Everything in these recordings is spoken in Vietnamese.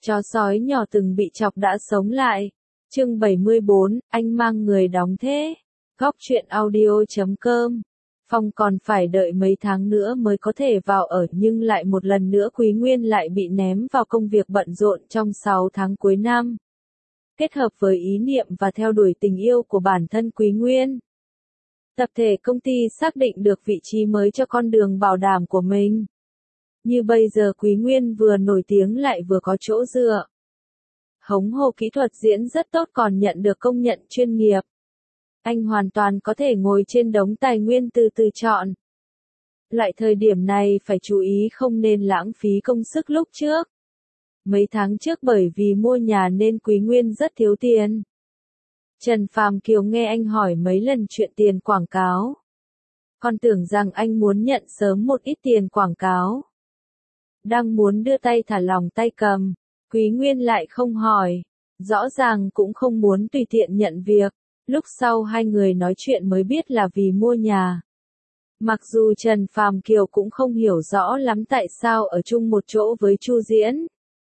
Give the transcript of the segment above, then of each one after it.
Chó sói nhỏ từng bị chọc đã sống lại. Chương 74, anh mang người đóng thế. Góc truyện audio.com. Phong còn phải đợi mấy tháng nữa mới có thể vào ở, nhưng lại một lần nữa Quý Nguyên lại bị ném vào công việc bận rộn trong 6 tháng cuối năm. Kết hợp với ý niệm và theo đuổi tình yêu của bản thân Quý Nguyên, tập thể công ty xác định được vị trí mới cho con đường bảo đảm của mình. Như bây giờ Quý Nguyên vừa nổi tiếng lại vừa có chỗ dựa. Hống hồ kỹ thuật diễn rất tốt còn nhận được công nhận chuyên nghiệp. Anh hoàn toàn có thể ngồi trên đống tài nguyên từ từ chọn. Loại thời điểm này phải chú ý không nên lãng phí công sức lúc trước. Mấy tháng trước bởi vì mua nhà nên Quý Nguyên rất thiếu tiền. Trần Phàm Kiều nghe anh hỏi mấy lần chuyện tiền quảng cáo. Con tưởng rằng anh muốn nhận sớm một ít tiền quảng cáo. Đang muốn đưa tay thả lỏng tay cầm, Quý Nguyên lại không hỏi. Rõ ràng cũng không muốn tùy tiện nhận việc. Lúc sau hai người nói chuyện mới biết là vì mua nhà. Mặc dù Trần Phàm Kiều cũng không hiểu rõ lắm tại sao ở chung một chỗ với Chu Diễn.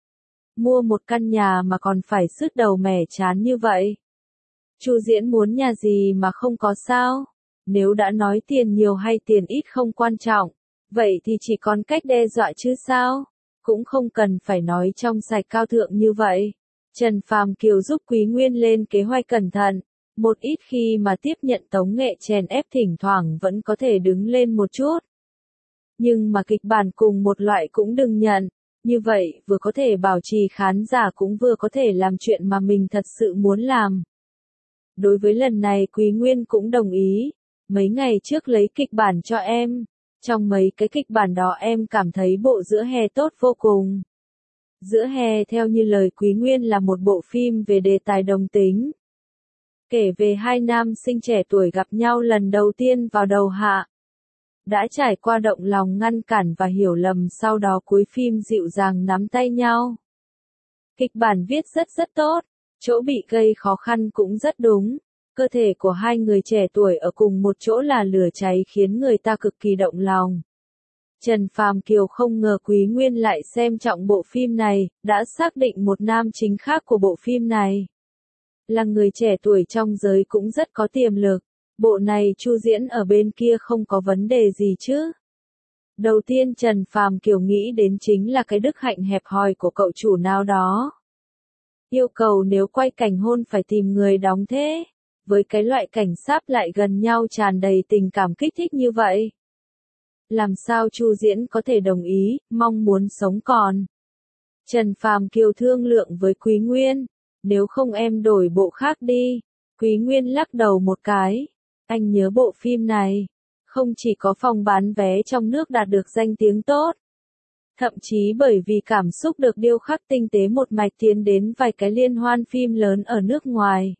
Mua một căn nhà mà còn phải sứt đầu mẻ trán như vậy. Chu Diễn muốn nhà gì mà không có sao? Nếu đã nói tiền nhiều hay tiền ít không quan trọng, vậy thì chỉ còn cách đe dọa chứ sao? Cũng không cần phải nói trong sạch cao thượng như vậy. Trần Phàm Kiều giúp Quý Nguyên lên kế hoạch cẩn thận. Một ít khi mà tiếp nhận tống nghệ chèn ép thỉnh thoảng vẫn có thể đứng lên một chút. Nhưng mà kịch bản cùng một loại cũng đừng nhận. Như vậy vừa có thể bảo trì khán giả cũng vừa có thể làm chuyện mà mình thật sự muốn làm. Đối với lần này Quý Nguyên cũng đồng ý. Mấy ngày trước lấy kịch bản cho em. Trong mấy cái kịch bản đó em cảm thấy bộ Giữa Hè tốt vô cùng. Giữa Hè theo như lời Quý Nguyên là một bộ phim về đề tài đồng tính. Kể về hai nam sinh trẻ tuổi gặp nhau lần đầu tiên vào đầu hạ. Đã trải qua động lòng ngăn cản và hiểu lầm, sau đó cuối phim dịu dàng nắm tay nhau. Kịch bản viết rất tốt, chỗ bị gây khó khăn cũng rất đúng. Cơ thể của hai người trẻ tuổi ở cùng một chỗ là lửa cháy khiến người ta cực kỳ động lòng. Trần Phàm Kiều không ngờ Quý Nguyên lại xem trọng bộ phim này, đã xác định một nam chính khác của bộ phim này. Là người trẻ tuổi trong giới cũng rất có tiềm lực. Bộ này Chu Diễn ở bên kia không có vấn đề gì chứ. Đầu tiên Trần Phàm Kiều nghĩ đến chính là cái đức hạnh hẹp hòi của cậu chủ nào đó. Yêu cầu nếu quay cảnh hôn phải tìm người đóng thế. Với cái loại cảnh sáp lại gần nhau tràn đầy tình cảm kích thích như vậy. Làm sao Chu Diễn có thể đồng ý, mong muốn sống còn. Trần Phàm Kiều thương lượng với Quý Nguyên. Nếu không em đổi bộ khác đi. Quý Nguyên lắc đầu một cái. Anh nhớ bộ phim này. Không chỉ có phòng bán vé trong nước đạt được danh tiếng tốt. Thậm chí bởi vì cảm xúc được điêu khắc tinh tế một mạch tiến đến vài cái liên hoan phim lớn ở nước ngoài.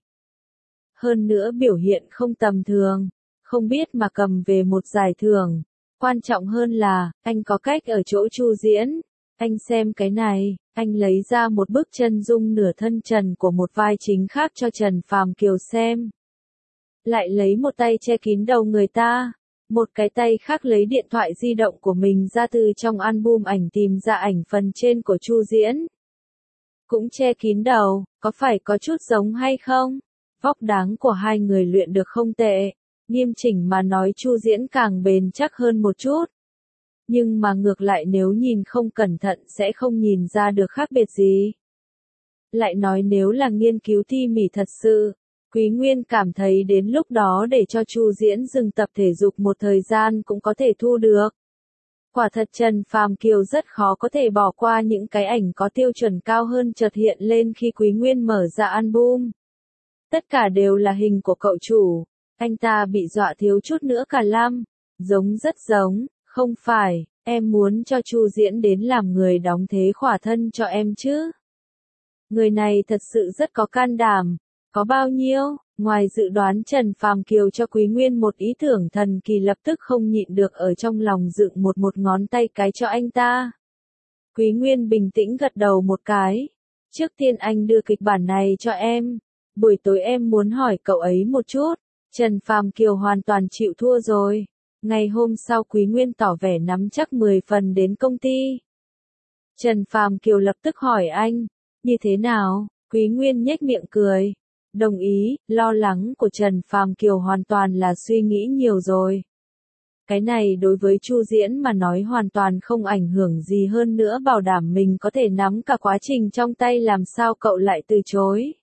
Hơn nữa biểu hiện không tầm thường. Không biết mà cầm về một giải thưởng. Quan trọng hơn là, anh có cách ở chỗ Chu Diễn. Anh xem cái này, anh lấy ra một bức chân dung nửa thân trần của một vai chính khác cho Trần Phàm Kiều xem. Lại lấy một tay che kín đầu người ta, một cái tay khác lấy điện thoại di động của mình ra từ trong album ảnh tìm ra ảnh phần trên của Chu Diễn. Cũng che kín đầu, có phải có chút giống hay không? Vóc dáng của hai người luyện được không tệ, nghiêm chỉnh mà nói Chu Diễn càng bền chắc hơn một chút. Nhưng mà ngược lại nếu nhìn không cẩn thận sẽ không nhìn ra được khác biệt gì. Lại nói nếu là nghiên cứu tỉ mỉ thật sự, Quý Nguyên cảm thấy đến lúc đó để cho Chu Diễn dừng tập thể dục một thời gian cũng có thể thu được. Quả thật Trần Phàm Kiều rất khó có thể bỏ qua những cái ảnh có tiêu chuẩn cao hơn chợt hiện lên khi Quý Nguyên mở ra album. Tất cả đều là hình của cậu chủ, anh ta bị dọa thiếu chút nữa cả lăm, giống rất giống. Không phải, em muốn cho Chu Diễn đến làm người đóng thế khỏa thân cho em chứ. Người này thật sự rất có can đảm. Có bao nhiêu? Ngoài dự đoán Trần Phàm Kiều cho Quý Nguyên một ý tưởng thần kỳ lập tức không nhịn được ở trong lòng dựng một ngón tay cái cho anh ta. Quý Nguyên bình tĩnh gật đầu một cái. Trước tiên anh đưa kịch bản này cho em. Buổi tối em muốn hỏi cậu ấy một chút. Trần Phàm Kiều hoàn toàn chịu thua rồi. Ngày hôm sau Quý Nguyên tỏ vẻ nắm chắc 10 phần đến công ty. Trần Phàm Kiều lập tức hỏi anh, Như thế nào? Quý Nguyên nhếch miệng cười. Đồng ý, lo lắng của Trần Phàm Kiều hoàn toàn là suy nghĩ nhiều rồi. Cái này đối với Chu Diễn mà nói hoàn toàn không ảnh hưởng gì, hơn nữa bảo đảm mình có thể nắm cả quá trình trong tay, làm sao cậu lại từ chối.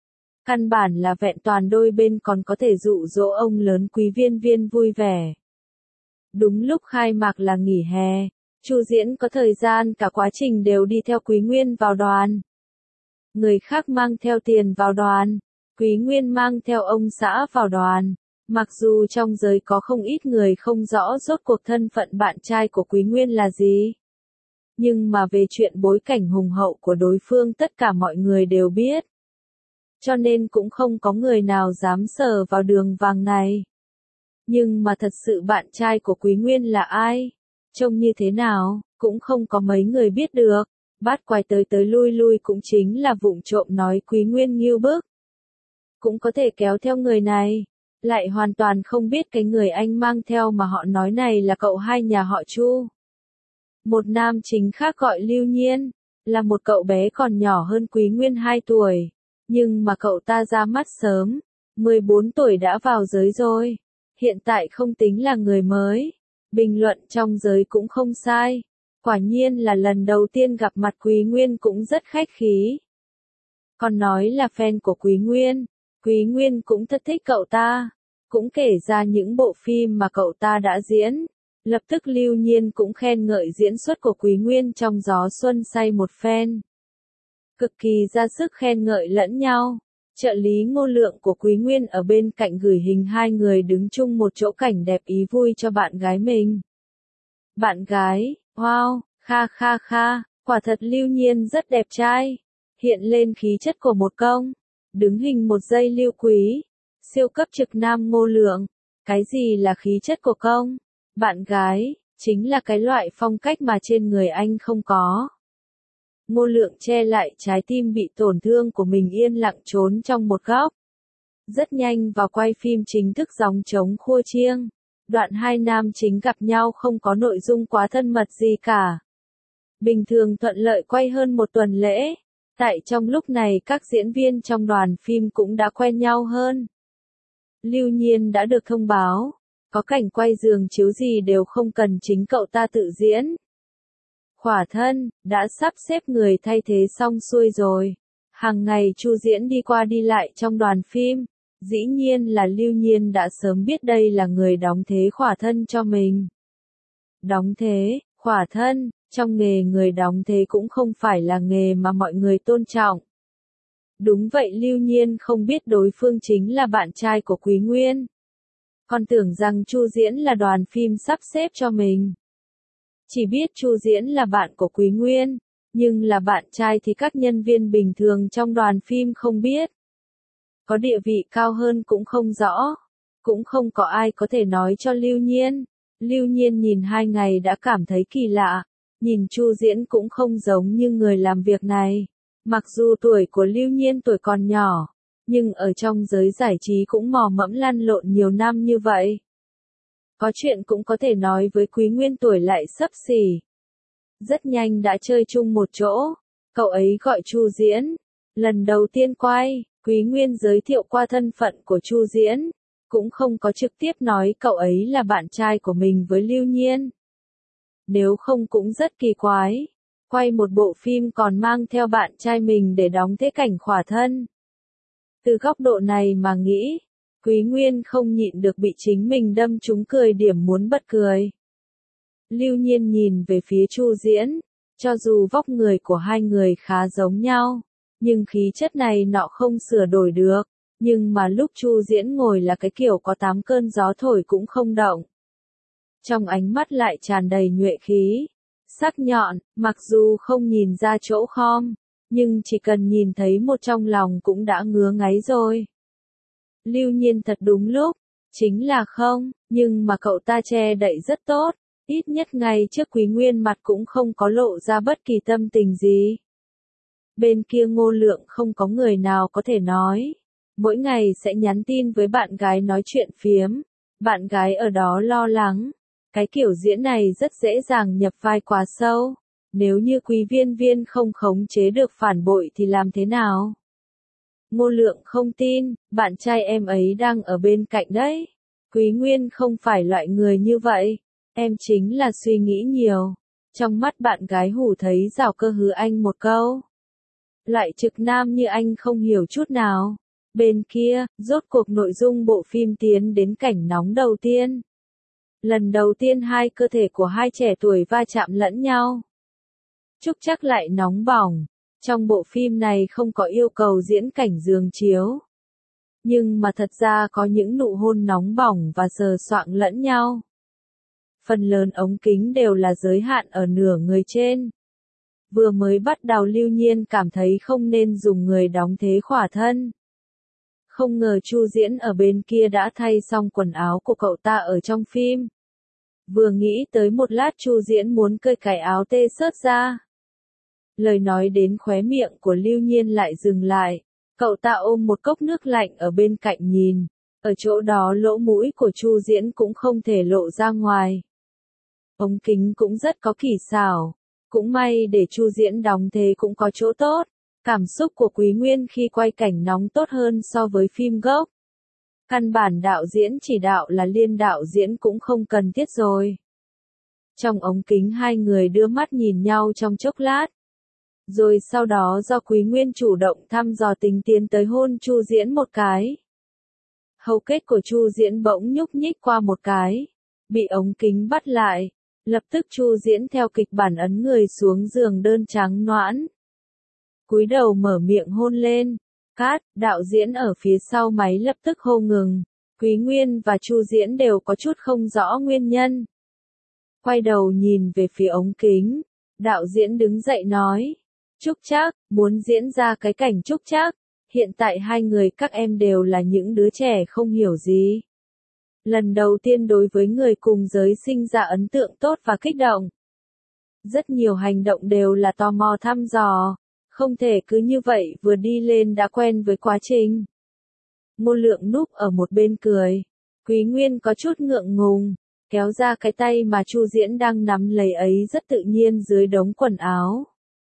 Căn bản là vẹn toàn đôi bên còn có thể dụ dỗ ông lớn Quý Viên Viên vui vẻ. Đúng lúc khai mạc là nghỉ hè, Chu Diễn có thời gian cả quá trình đều đi theo Quý Nguyên vào đoàn. Người khác mang theo tiền vào đoàn, Quý Nguyên mang theo ông xã vào đoàn. Mặc dù trong giới có không ít người không rõ rốt cuộc thân phận bạn trai của Quý Nguyên là gì. Nhưng mà về chuyện bối cảnh hùng hậu của đối phương tất cả mọi người đều biết. Cho nên cũng không có người nào dám sờ vào đường vàng này. Nhưng mà thật sự bạn trai của Quý Nguyên là ai? Trông như thế nào? Cũng không có mấy người biết được. Bát Quái tới tới lui lui cũng chính là vụng trộm nói Quý Nguyên ngưu bức. Cũng có thể kéo theo người này. Lại hoàn toàn không biết cái người anh mang theo mà họ nói này là cậu hai nhà họ Chu. Một nam chính khác gọi Lưu Nhiên, là một cậu bé còn nhỏ hơn Quý Nguyên 2 tuổi. Nhưng mà cậu ta ra mắt sớm, 14 tuổi đã vào giới rồi. Hiện tại không tính là người mới. Bình luận trong giới cũng không sai. Quả nhiên là lần đầu tiên gặp mặt Quý Nguyên cũng rất khách khí. Còn nói là fan của Quý Nguyên. Quý Nguyên cũng thật thích cậu ta. Cũng kể ra những bộ phim mà cậu ta đã diễn. Lập tức Lưu Nhiên cũng khen ngợi diễn xuất của Quý Nguyên trong Gió Xuân Say một phen. Cực kỳ ra sức khen ngợi lẫn nhau. Trợ lý Ngô Lượng của Quý Nguyên ở bên cạnh gửi hình hai người đứng chung một chỗ cảnh đẹp ý vui cho bạn gái mình. Bạn gái, wow, kha kha kha, quả thật Lưu Nhiên rất đẹp trai. Hiện lên khí chất của một công. Đứng hình một giây Lưu Quý. Siêu cấp trực nam Ngô Lượng. Cái gì là khí chất của công? Bạn gái, chính là cái loại phong cách mà trên người anh không có. Ngô Lượng che lại trái tim bị tổn thương của mình yên lặng trốn trong một góc. Rất nhanh vào quay phim chính thức Gióng Trống Khua Chiêng. Đoạn hai nam chính gặp nhau không có nội dung quá thân mật gì cả. Bình thường thuận lợi quay hơn một tuần lễ. Tại trong lúc này các diễn viên trong đoàn phim cũng đã quen nhau hơn. Lưu Nhiên đã được thông báo, có cảnh quay giường chiếu gì đều không cần chính cậu ta tự diễn. Khỏa thân, đã sắp xếp người thay thế xong xuôi rồi. Hàng ngày Chu Diễn đi qua đi lại trong đoàn phim. Dĩ nhiên là Lưu Nhiên đã sớm biết đây là người đóng thế khỏa thân cho mình. Đóng thế, khỏa thân, trong nghề người đóng thế cũng không phải là nghề mà mọi người tôn trọng. Đúng vậy, Lưu Nhiên không biết đối phương chính là bạn trai của Quý Nguyên. Còn tưởng rằng Chu Diễn là đoàn phim sắp xếp cho mình. Chỉ biết Chu Diễn là bạn của Quý Nguyên, nhưng là bạn trai thì các nhân viên bình thường trong đoàn phim không biết. Có địa vị cao hơn cũng không rõ. Cũng không có ai có thể nói cho Lưu Nhiên. Lưu Nhiên nhìn 2 ngày đã cảm thấy kỳ lạ. Nhìn Chu Diễn cũng không giống như người làm việc này. Mặc dù tuổi của Lưu Nhiên tuổi còn nhỏ, nhưng ở trong giới giải trí cũng mò mẫm lăn lộn nhiều năm như vậy. Có chuyện cũng có thể nói với Quý Nguyên tuổi lại xấp xỉ. Rất nhanh đã chơi chung một chỗ. Cậu ấy gọi Chu Diễn. Lần đầu tiên quay, Quý Nguyên giới thiệu qua thân phận của Chu Diễn. Cũng không có trực tiếp nói cậu ấy là bạn trai của mình với Lưu Nhiên. Nếu không cũng rất kỳ quái. Quay một bộ phim còn mang theo bạn trai mình để đóng thế cảnh khỏa thân. Từ góc độ này mà nghĩ, Quý Nguyên không nhịn được bị chính mình đâm trúng cười điểm muốn bật cười. Lưu Nhiên nhìn về phía Chu Diễn, cho dù vóc người của hai người khá giống nhau, nhưng khí chất này nọ không sửa đổi được, nhưng mà lúc Chu Diễn ngồi là cái kiểu có 8 cơn gió thổi cũng không động. Trong ánh mắt lại tràn đầy nhuệ khí, sắc nhọn, mặc dù không nhìn ra chỗ khom, nhưng chỉ cần nhìn thấy một trong lòng cũng đã ngứa ngáy rồi. Lưu Nhiên thật đúng lúc, chính là không, nhưng mà cậu ta che đậy rất tốt, ít nhất ngay trước Quý Nguyên mặt cũng không có lộ ra bất kỳ tâm tình gì. Bên kia Ngô Lượng không có người nào có thể nói, mỗi ngày sẽ nhắn tin với bạn gái nói chuyện phiếm, bạn gái ở đó lo lắng, cái kiểu diễn này rất dễ dàng nhập vai quá sâu, Nếu như Quý Viên Viên không khống chế được phản bội thì làm thế nào? Ngô Lượng không tin, bạn trai em ấy đang ở bên cạnh đấy. Quý Nguyên không phải loại người như vậy. Em chính là suy nghĩ nhiều. Trong mắt bạn gái Hủ thấy Giảo Cơ hứ anh một câu. Loại trực nam như anh không hiểu chút nào. Bên kia, rốt cuộc nội dung bộ phim tiến đến cảnh nóng đầu tiên. Lần đầu tiên hai cơ thể của hai trẻ tuổi va chạm lẫn nhau. Trúc Trác lại nóng bỏng. Trong bộ phim này không có yêu cầu diễn cảnh giường chiếu. Nhưng mà thật ra có những nụ hôn nóng bỏng và sờ soạng lẫn nhau. Phần lớn ống kính đều là giới hạn ở nửa người trên. Vừa mới bắt đầu Lưu Nhiên cảm thấy không nên dùng người đóng thế khỏa thân. Không ngờ Chu Diễn ở bên kia đã thay xong quần áo của cậu ta ở trong phim. Vừa nghĩ tới một lát Chu Diễn muốn cởi cái áo tê xớt ra. Lời nói đến khóe miệng của Lưu Nhiên lại dừng lại. Cậu ta ôm một cốc nước lạnh ở bên cạnh nhìn. Ở chỗ đó lỗ mũi của Chu Diễn cũng không thể lộ ra ngoài. Ống kính cũng rất có kỳ xảo. Cũng may để Chu Diễn đóng thế cũng có chỗ tốt. Cảm xúc của Quý Nguyên khi quay cảnh nóng tốt hơn so với phim gốc. Căn bản đạo diễn chỉ đạo là Liên đạo diễn cũng không cần thiết rồi. Trong ống kính hai người đưa mắt nhìn nhau trong chốc lát. Rồi sau đó do Quý Nguyên chủ động thăm dò tính tiến tới hôn Chu Diễn một cái. Hầu kết của Chu Diễn bỗng nhúc nhích qua một cái. Bị ống kính bắt lại. Lập tức Chu Diễn theo kịch bản ấn người xuống giường đơn trắng noãn. Cúi đầu mở miệng hôn lên. Cát, đạo diễn ở phía sau máy lập tức hô ngừng. Quý Nguyên và Chu Diễn đều có chút không rõ nguyên nhân. Quay đầu nhìn về phía ống kính. Đạo diễn đứng dậy nói. Trúc Trác, muốn diễn ra cái cảnh Trúc Trác. Hiện tại hai người các em đều là những đứa trẻ không hiểu gì. Lần đầu tiên đối với người cùng giới sinh ra ấn tượng tốt và kích động. Rất nhiều hành động đều là tò mò thăm dò. Không thể cứ như vậy vừa đi lên đã quen với quá trình. Ngô Lượng núp ở một bên cười. Quý Nguyên có chút ngượng ngùng. Kéo ra cái tay mà Chu Diễn đang nắm lấy ấy rất tự nhiên dưới đống quần áo.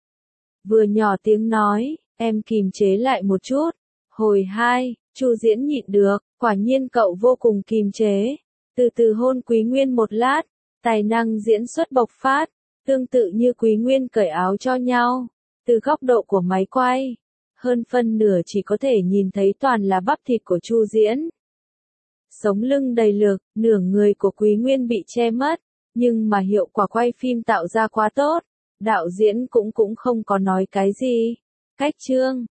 Vừa nhỏ tiếng nói, em kìm chế lại một chút. Hồi 2, Chu Diễn nhịn được, quả nhiên cậu vô cùng kìm chế. Từ từ hôn Quý Nguyên một lát, tài năng diễn xuất bộc phát, tương tự như Quý Nguyên cởi áo cho nhau. Từ góc độ của máy quay, hơn phân nửa chỉ có thể nhìn thấy toàn là bắp thịt của Chu Diễn. Sống lưng đầy lực, nửa người của Quý Nguyên bị che mất, nhưng mà hiệu quả quay phim tạo ra quá tốt. Đạo diễn cũng không có nói cái gì. Cách chương